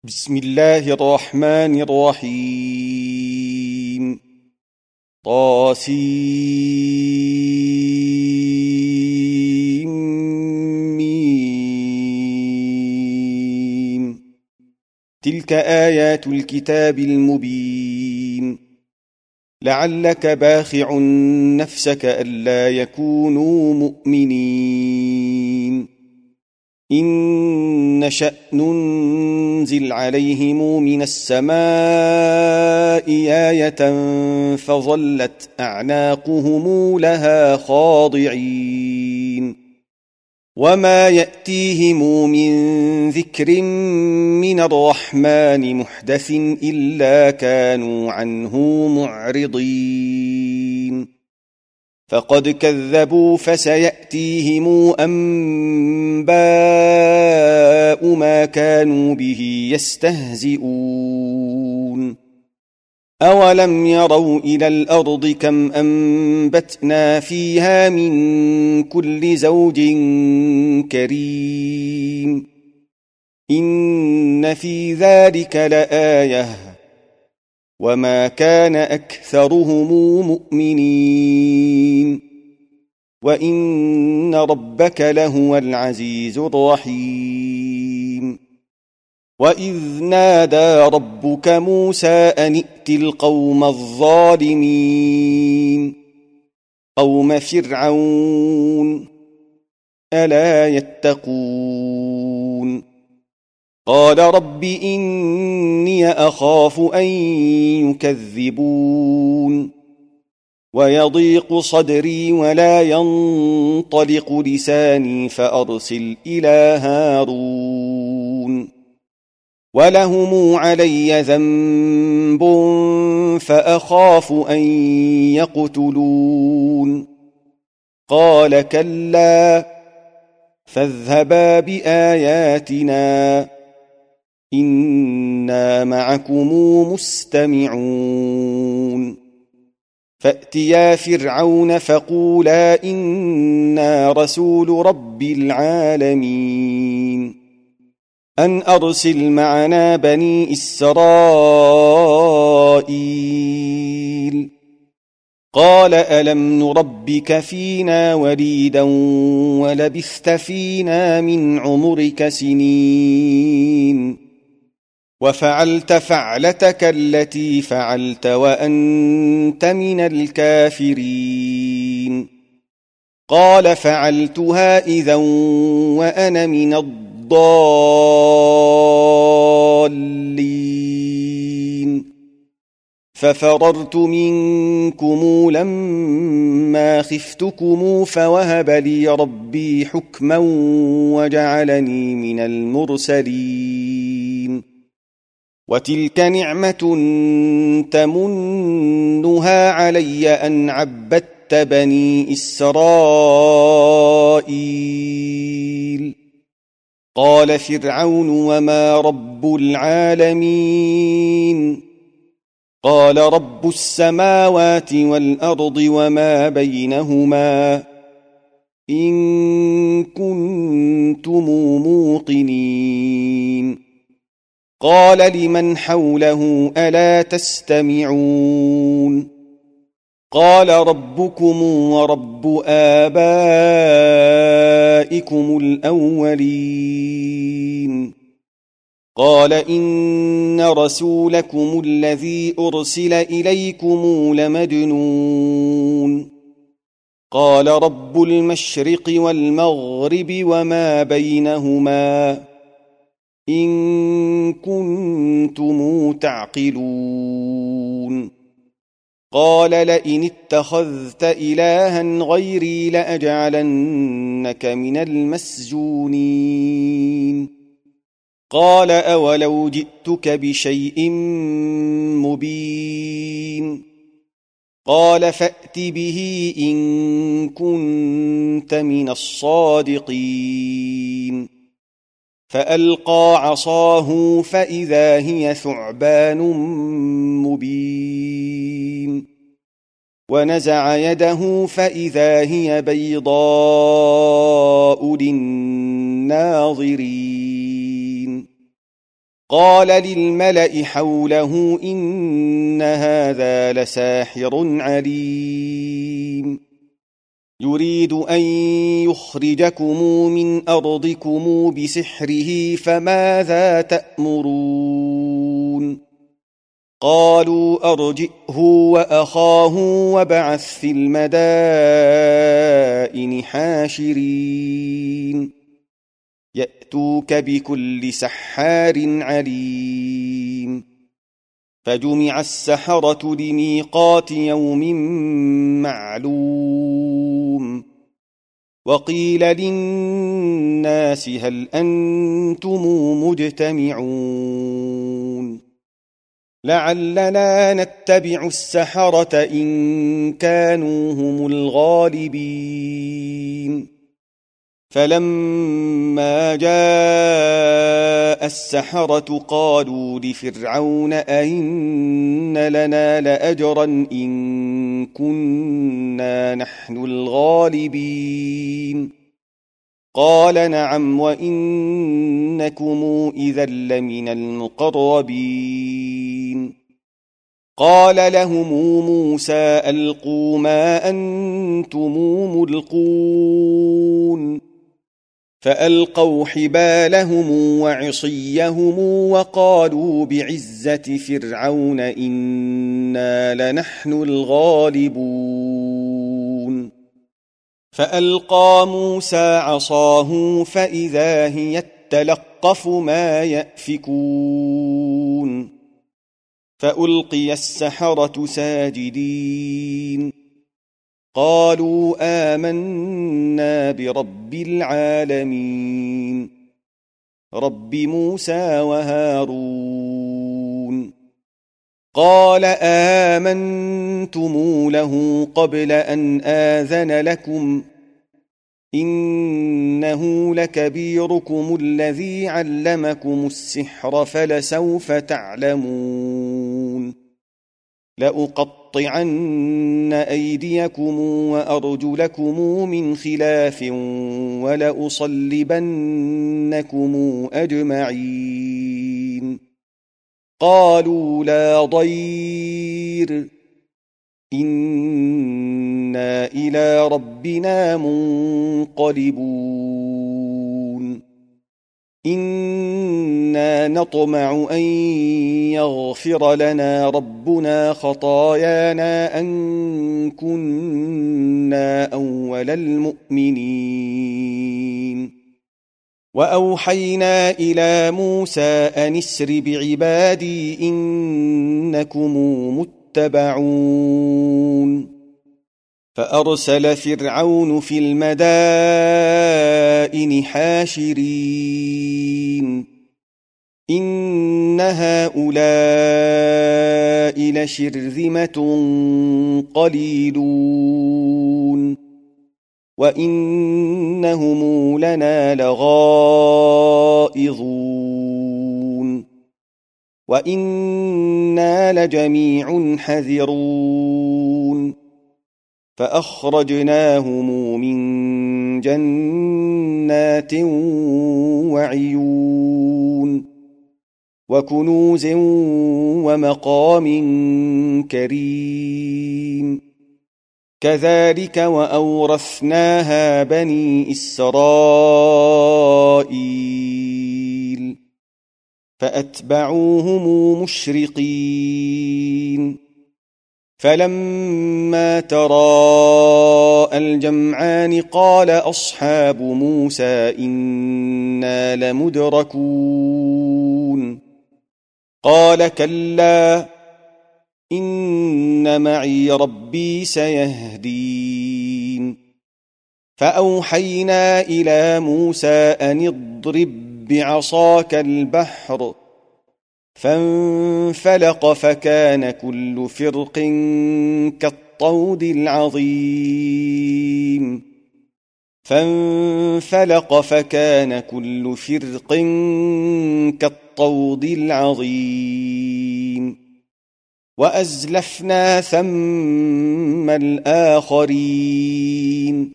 بسم الله الرحمن الرحيم طاسيم تلك آيات الكتاب المبين لعلك باخع نفسك ألا يكونوا مؤمنين إن نشأ ننزل عليهم من السماء آية فظلت أعناقهم لها خاضعين وما يأتيهم من ذكر من الرحمن محدث إلا كانوا عنه معرضين فقد كذبوا فسيأتيهم أنباء ما كانوا به يستهزئون أولم يروا إلى الأرض كم أنبتنا فيها من كل زوج كريم إن في ذلك لآية وما كان أكثرهم مؤمنين وإن ربك لهو العزيز الرحيم وإذ نادى ربك موسى أن ائت القوم الظالمين قوم فرعون ألا يتقون قال رب إني أخاف أن يكذبون ويضيق صدري ولا ينطلق لساني فأرسل إلى هارون ولهم علي ذنب فأخاف أن يقتلون قال كلا فاذهبا بآياتنا إنا معكم مستمعون فأتيا فرعون فقولا إنا رسول رب العالمين أن أرسل معنا بني إسرائيل قال ألم نربك فينا وليدا ولبثت فينا من عمرك سنين وفعلت فعلتك التي فعلت وأنت من الكافرين قال فعلتها إذا وأنا من الضالين ففررت منكم لما خفتكم فوهب لي ربي حكما وجعلني من المرسلين وتلك نعمة تمنها علي أن عبدت بني إسرائيل قال فرعون وما رب العالمين قال رب السماوات والأرض وما بينهما إن كنتم موقنين قال لمن حوله ألا تستمعون قال ربكم ورب آبائكم الأولين قال إن رسولكم الذي أرسل إليكم لمجنون قال رب المشرق والمغرب وما بينهما إن كنتم تعقلون قال لئن اتخذت إلها غيري لأجعلنك من المسجونين قال أولو جئتك بشيء مبين قال فأت به إن كنت من الصادقين فألقى عصاه فإذا هي ثعبان مبين ونزع يده فإذا هي بيضاء للناظرين قال للملأ حوله إن هذا لساحر عليم يريد أن يخرجكم من أرضكم بسحره فماذا تأمرون قالوا أرجئه وأخاه وابعث في المدائن حاشرين يأتوك بكل سحار عليم فجمع السحرة لميقات يوم معلوم وقيل للناس هل أنتم مجتمعون لعلنا نتبع السحرة إن كانوا هم الغالبين فلما جاء السحرة قالوا لفرعون أئن لنا لأجرا إن كنا نحن الغالبين قال نعم وإنكم إذا لمن المقربين قال لهم موسى ألقوا ما أنتم ملقون فألقوا حبالهم وعصيهم وقالوا بعزة فرعون إنا لنحن الغالبون فألقى موسى عصاه فإذا هي تلقف ما يأفكون فألقي السحرة ساجدين قالوا آمنا برب العالمين رب موسى وهارون قال آمنتم له قبل أن آذن لكم إنه لكبيركم الذي علمكم السحر فلسوف تعلمون لأقطعن أيديكم وأرجلكم من خلاف ولأصلبنكم أجمعين قالوا لا ضير إنا إلى ربنا منقلبون إنا نطمع أن يغفر لنا ربنا خطايانا أن كنا أول المؤمنين وأوحينا إلى موسى أن اسر بعبادي إنكم متبعون فأرسل فرعون في المدائن حاشرين إن هؤلاء لشرذمة قليلون وإنهم لنا لغائظون وإنا لجميع حذرون فأخرجناهم من جنات وعيون وكنوز ومقام كريم كذلك وأورثناها بني إسرائيل فأتبعوهم مشرقين فلما تراءى الجمعان قال أصحاب موسى إنا لمدركون قال كلا إن معي ربي سيهدين فأوحينا إلى موسى أن اضرب بعصاك البحر فانفلق فكان كل فرق كالطود العظيم فانفلق فكان كل فرق كالطود العظيم وأزلفنا ثم الآخرين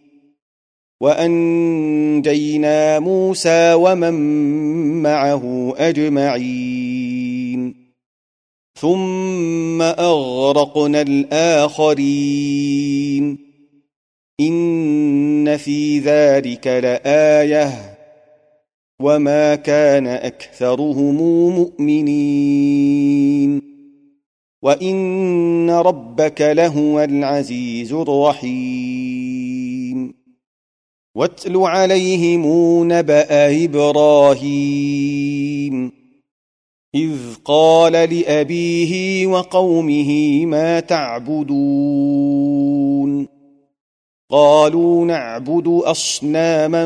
وأنجينا موسى ومن معه أجمعين ثم أغرقنا الآخرين إن في ذلك لآية وما كان أكثرهم مؤمنين وإن ربك لهو العزيز الرحيم واتل عليهم نبأ إبراهيم إذ قال لأبيه وقومه ما تعبدون قالوا نعبد أصناما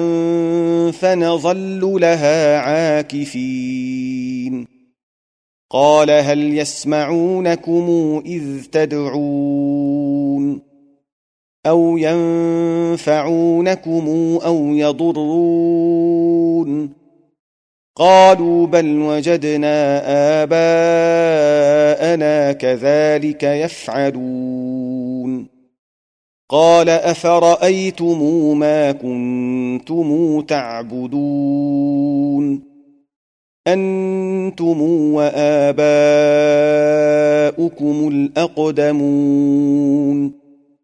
فنظل لها عاكفين قال هل يسمعونكم إذ تدعون أو ينفعونكم أو يضرون قالوا بل وجدنا آباءنا كذلك يفعلون قال أفرأيتم ما كنتم تعبدون أنتم وآباؤكم الأقدمون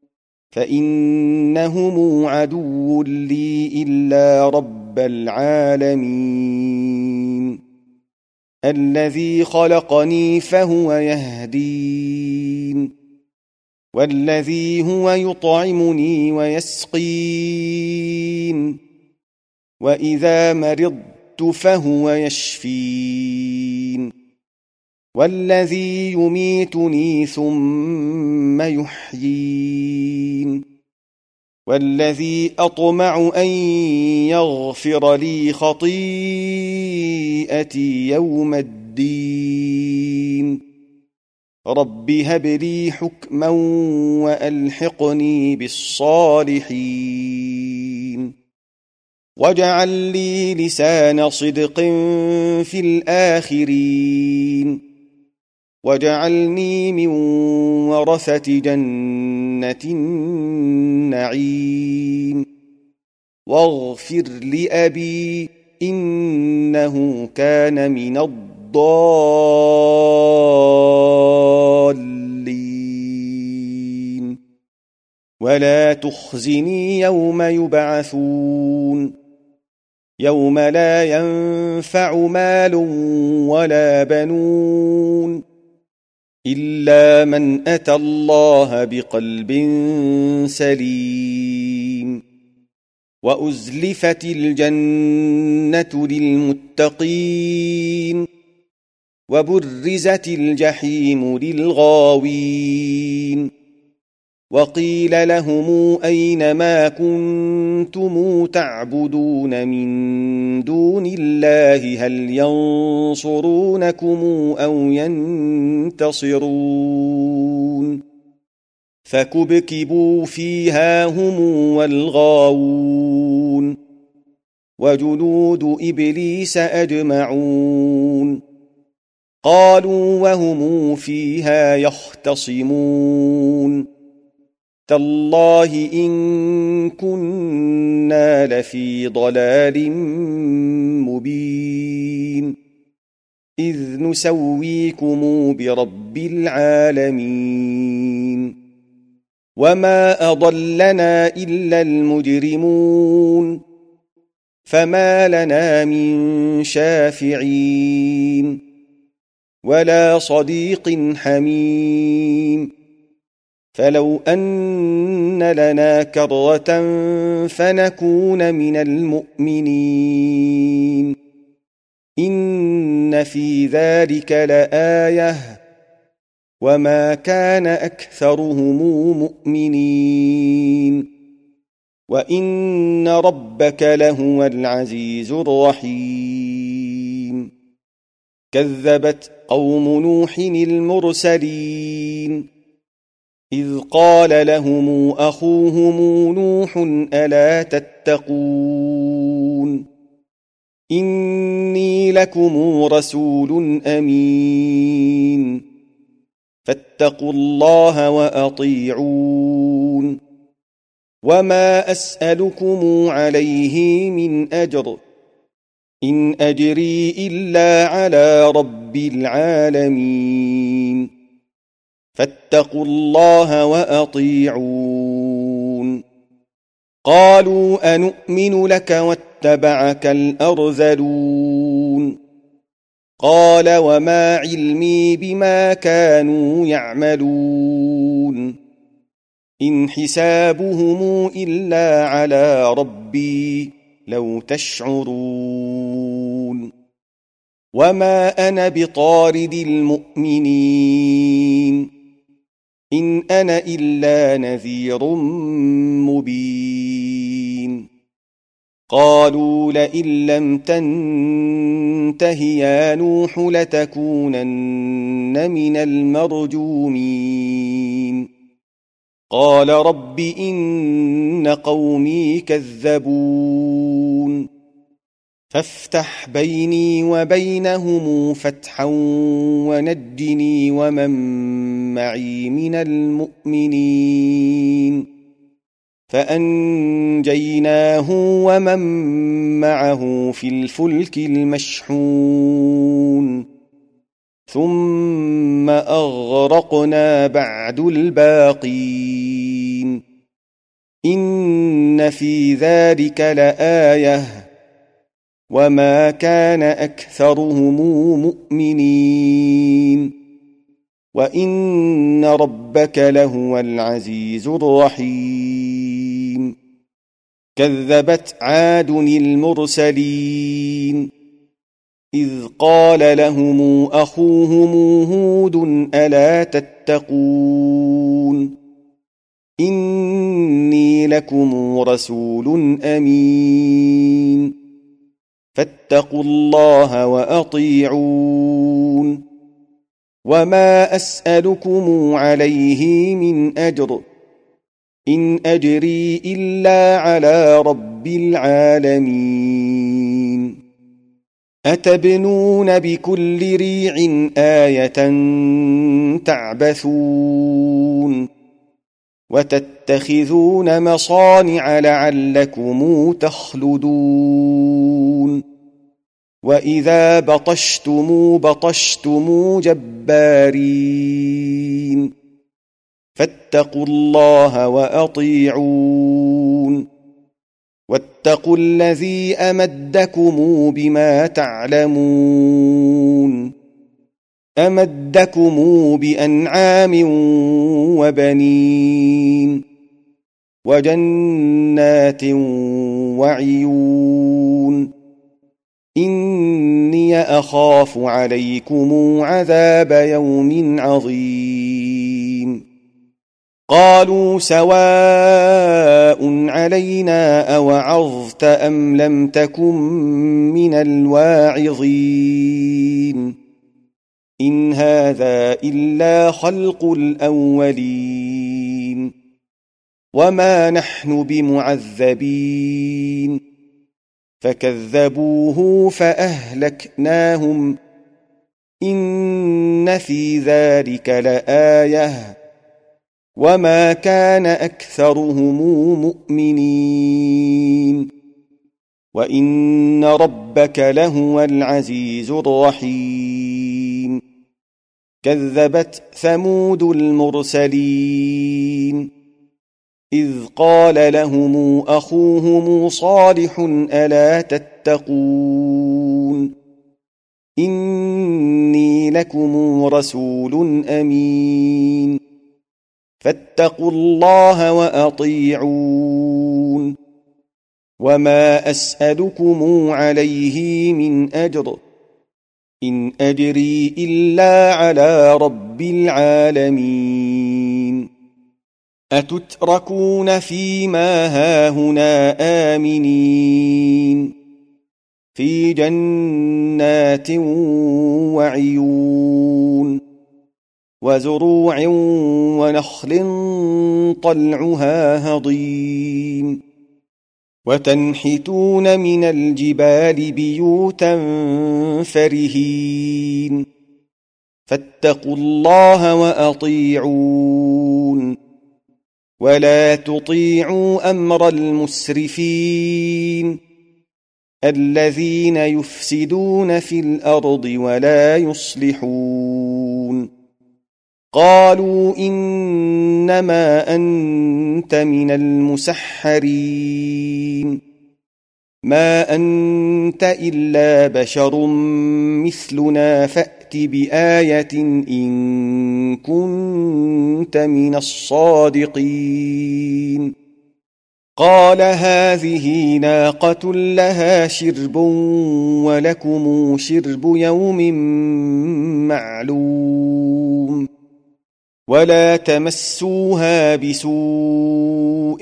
فإنهم عدو لي إلا رب العالمين الذي خلقني فهو يهدين والذي هو يطعمني ويسقين وإذا مرضت فهو يشفين والذي يميتني ثم يحيين والذي أطمع أن يغفر لي خطيئتي يوم الدين رب هب لي حكما وألحقني بالصالحين واجعل لي لسان صدق في الآخرين واجعلني من ورثة جنة النعيم واغفر لأبي إنه كان من الضالين ولا تخزني يوم يبعثون يوم لا ينفع مال ولا بنون إلا من أتى الله بقلب سليم وأزلفت الجنة للمتقين وبرزت الجحيم للغاوين وقيل لهم أين ما كنتم تعبدون من دون الله هل ينصرونكم أو ينتصرون فكبكبوا فيها هم والغاوون وجنود إبليس أجمعون قالوا وهم فيها يختصمون تالله إن كنا لفي ضلال مبين إذ نسويكم برب العالمين وما أضلنا إلا المجرمون فما لنا من شافعين ولا صديق حميم فلو أن لنا كرة فنكون من المؤمنين إن في ذلك لآية وما كان أكثرهم مؤمنين وإن ربك لهو العزيز الرحيم كذبت قوم نوح المرسلين إذ قال لهم أخوهم نوح ألا تتقون إني لكم رسول أمين فاتقوا الله وأطيعون وما أسألكم عليه من أجر إن أجري إلا على رب العالمين فاتقوا الله وأطيعون قالوا أنؤمن لك واتبعك الأرذلون قال وما علمي بما كانوا يعملون إن حسابهم إلا على ربي لو تشعرون وما أنا بطارد المؤمنين إن أنا إلا نذير مبين قالوا لئن لم تنته يا نوح لتكونن من المرجومين قال رب إن قومي كذبون فافتح بيني وبينهم فتحا ونجني ومن معي من المؤمنين فأنجيناه ومن معه في الفلك المشحون ثم أغرقنا بعد الباقين إن في ذلك لآية وما كان أكثرهم مؤمنين وإن ربك لهو العزيز الرحيم كذبت عاد المرسلين إذ قال لهم أخوهم هود ألا تتقون إني لكم رسول أمين فاتقوا الله وأطيعون وما أسألكم عليه من أجر إن أجري إلا على رب العالمين أتبنون بكل ريع آية تعبثون وتتخذون مصانع لعلكم تخلدون وإذا بطشتم جبارين فاتقوا الله وأطيعون واتقوا الذي أمدكم بما تعلمون أمدكم بأنعام وبنين وجنات وعيون إني أخاف عليكم عذاب يوم عظيم قالوا سواء علينا أوعظت أم لم تكن من الواعظين إن هذا إلا خلق الأولين وما نحن بمعذبين فكذبوه فأهلكناهم إن في ذلك لآية وما كان أكثرهم مؤمنين وإن ربك لهو العزيز الرحيم كذبت ثمود المرسلين إذ قال لهم أخوهم صالح ألا تتقون إني لكم رسول أمين فاتقوا الله وأطيعون وما أسألكم عليه من أجر إن أجري إلا على رب العالمين أتتركون فيما هاهنا آمنين في جنات وعيون وزروع ونخل طلعها هضيم وتنحتون من الجبال بيوتا فرهين فاتقوا الله وأطيعون ولا تطيعوا أمر المسرفين الذين يفسدون في الأرض ولا يصلحون قالوا إنما أنت من المسحرين ما أنت إلا بشر مثلنا فأت بآية إن كنت من الصادقين قال هذه ناقة لها شرب ولكم شرب يوم معلوم ولا تمسوها بسوء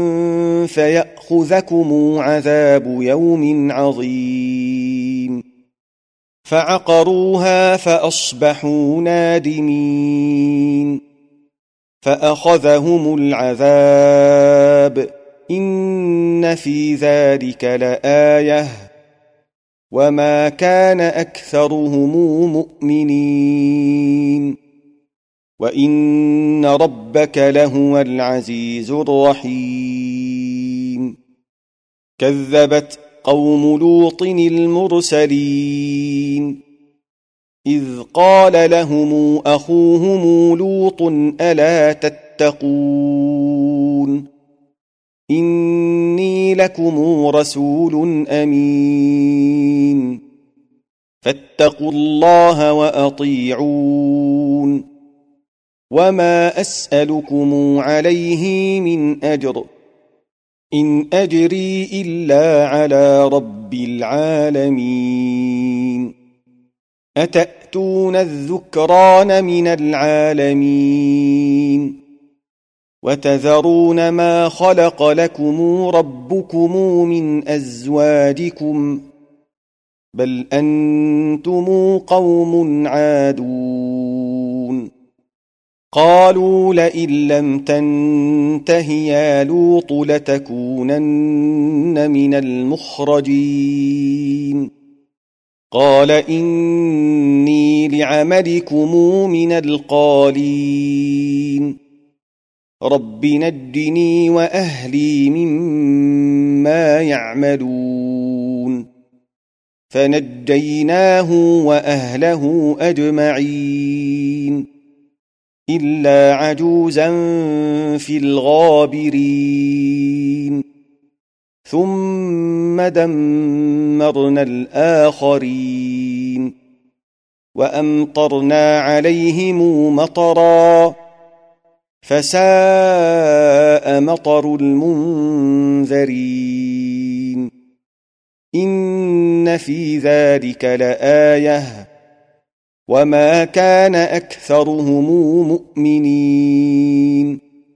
فيأخذكم عذاب يوم عظيم فعقروها فأصبحوا نادمين فأخذهم العذاب إن في ذلك لآية وما كان أكثرهم مؤمنين وإن ربك لهو العزيز الرحيم كذبت قوم لوط المرسلين إذ قال لهم أخوهم لوط ألا تتقون إني لكم رسول أمين فاتقوا الله وأطيعون وما أسألكم عليه من أجر إن أجري إلا على رب العالمين أتأتون الذكران من العالمين وتذرون ما خلق لكم ربكم من أزواجكم بل أنتم قوم عادون قالوا لئن لم تنته يا لوط لتكونن من المخرجين قال إني لعملكم من القالين رب نجني وأهلي مما يعملون فنجيناه وأهله أجمعين إلا عجوزا في الغابرين ثم دمرنا الآخرين وأمطرنا عليهم مطرا فساء مطر المنذرين إن في ذلك لآية وما كان أكثرهم مؤمنين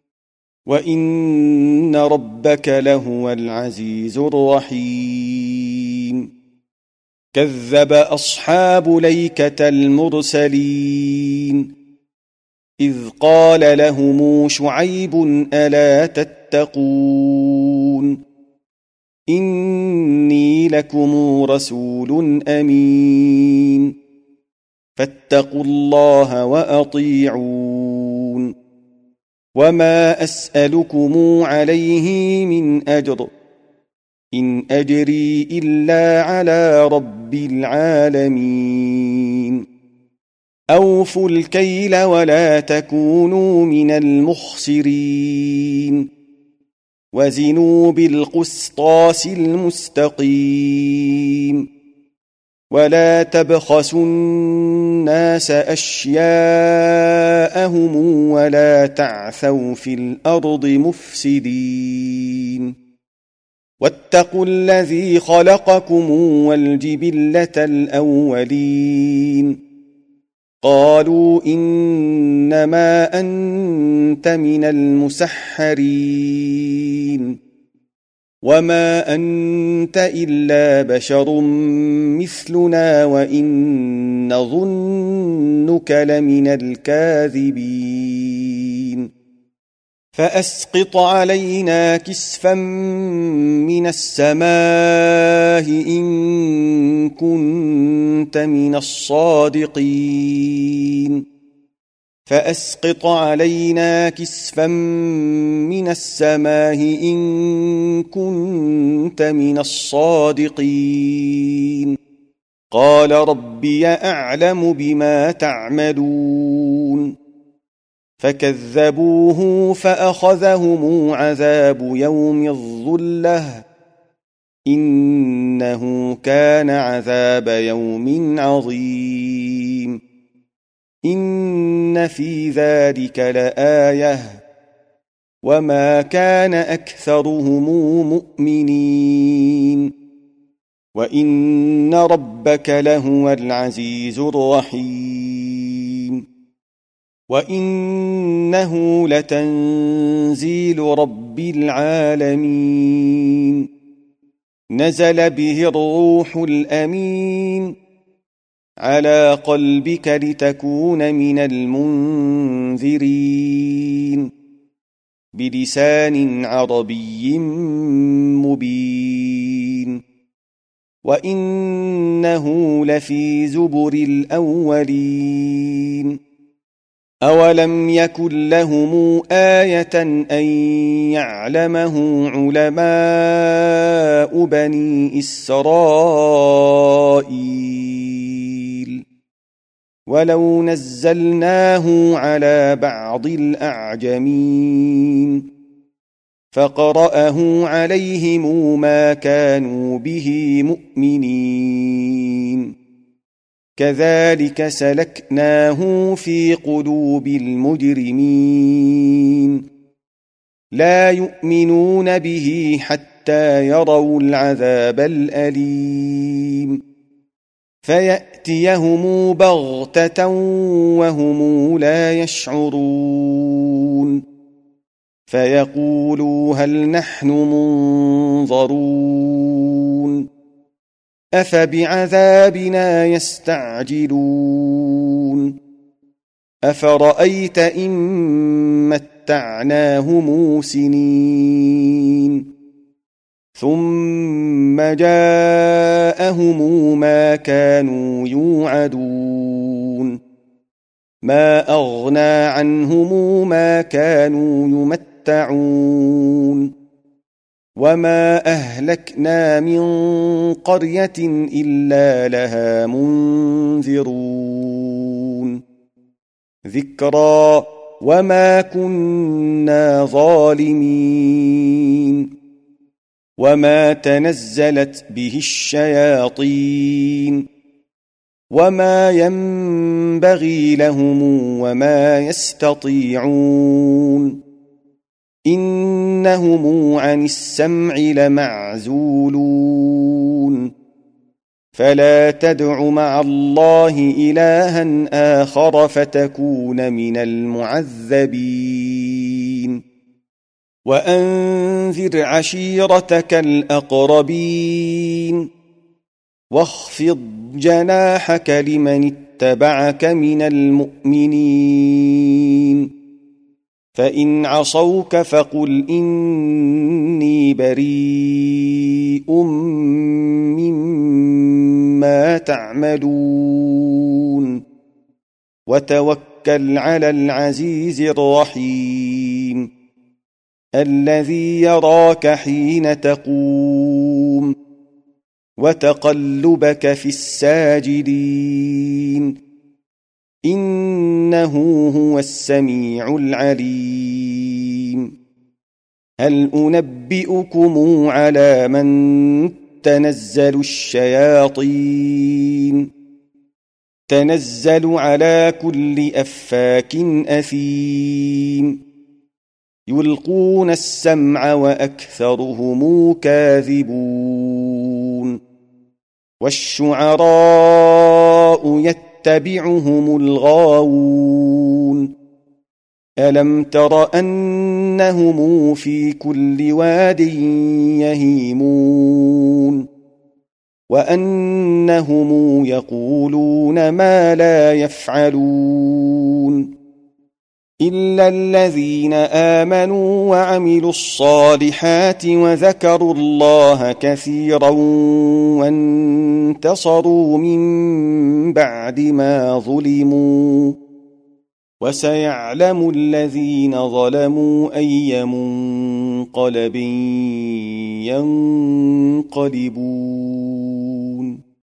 وإن ربك لهو العزيز الرحيم كذب أصحاب ليكة المرسلين إذ قال لهم شعيب ألا تتقون إني لكم رسول أمين فاتقوا الله وأطيعون وما أسألكم عليه من أجر إن أجري إلا على رب العالمين أوفوا الكيل ولا تكونوا من المخسرين وزنوا بالقسطاس المستقيم ولا تبخسوا الناس أشياءهم ولا تعثوا في الأرض مفسدين واتقوا الذي خلقكم والجبلة الأولين قالوا إنما أنت من المسحرين وما أنت إلا بشر مثلنا وإن نظنك لمن الكاذبين فأسقط علينا كسفا من السماء إن كنت من الصادقين فأسقط علينا كسفا من السماء إن كنت من الصادقين قال ربي أعلم بما تعملون فكذبوه فأخذهم عذاب يوم الظلة إنه كان عذاب يوم عظيم إن في ذلك لآية وما كان أكثرهم مؤمنين وإن ربك لهو العزيز الرحيم وإنه لتنزيل رب العالمين نزل به الروح الأمين على قلبك لتكون من المنذرين بلسان عربي مبين وإنه لفي زبر الأولين أولم يكن لهم آية أن يعلمه علماء بني إسرائيل ولو نزلناه على بعض الأعجمين فقرأه عليهم ما كانوا به مؤمنين كذلك سلكناه في قلوب المجرمين لا يؤمنون به حتى يروا العذاب الأليم فيأتيهم بغتة وهم لا يشعرون فيقولوا هل نحن منظرون أفبعذابنا يستعجلون أفرأيت إن متعناهم سنين ثم جاءهم ما كانوا يوعدون ما أغنى عنهم ما كانوا يمتعون وما أهلكنا من قرية إلا لها منذرون ذكرى وما كنا ظالمين وما تنزلت به الشياطين وما ينبغي لهم وما يستطيعون إنهم عن السمع لمعزولون فلا تدع مع الله إلها آخر فتكون من المعذبين وأنذر عشيرتك الأقربين واخفض جناحك لمن اتبعك من المؤمنين فإن عصوك فقل إني بريء مما تعملون وتوكل على العزيز الرحيم الذي يراك حين تقوم وتقلبك في الساجدين إنه هو السميع العليم هل أنبئكم على من تنزل الشياطين تنزل على كل أفاك أثيم يلقون السمع وأكثرهم كاذبون والشعراء يتبعهم الغاوون ألم تر أنهم في كل واد يهيمون وأنهم يقولون ما لا يفعلون إلا الذين آمنوا وعملوا الصالحات وذكروا الله كثيرا وانتصروا من بعد ما ظلموا وسيعلم الذين ظلموا أي منقلب ينقلبون.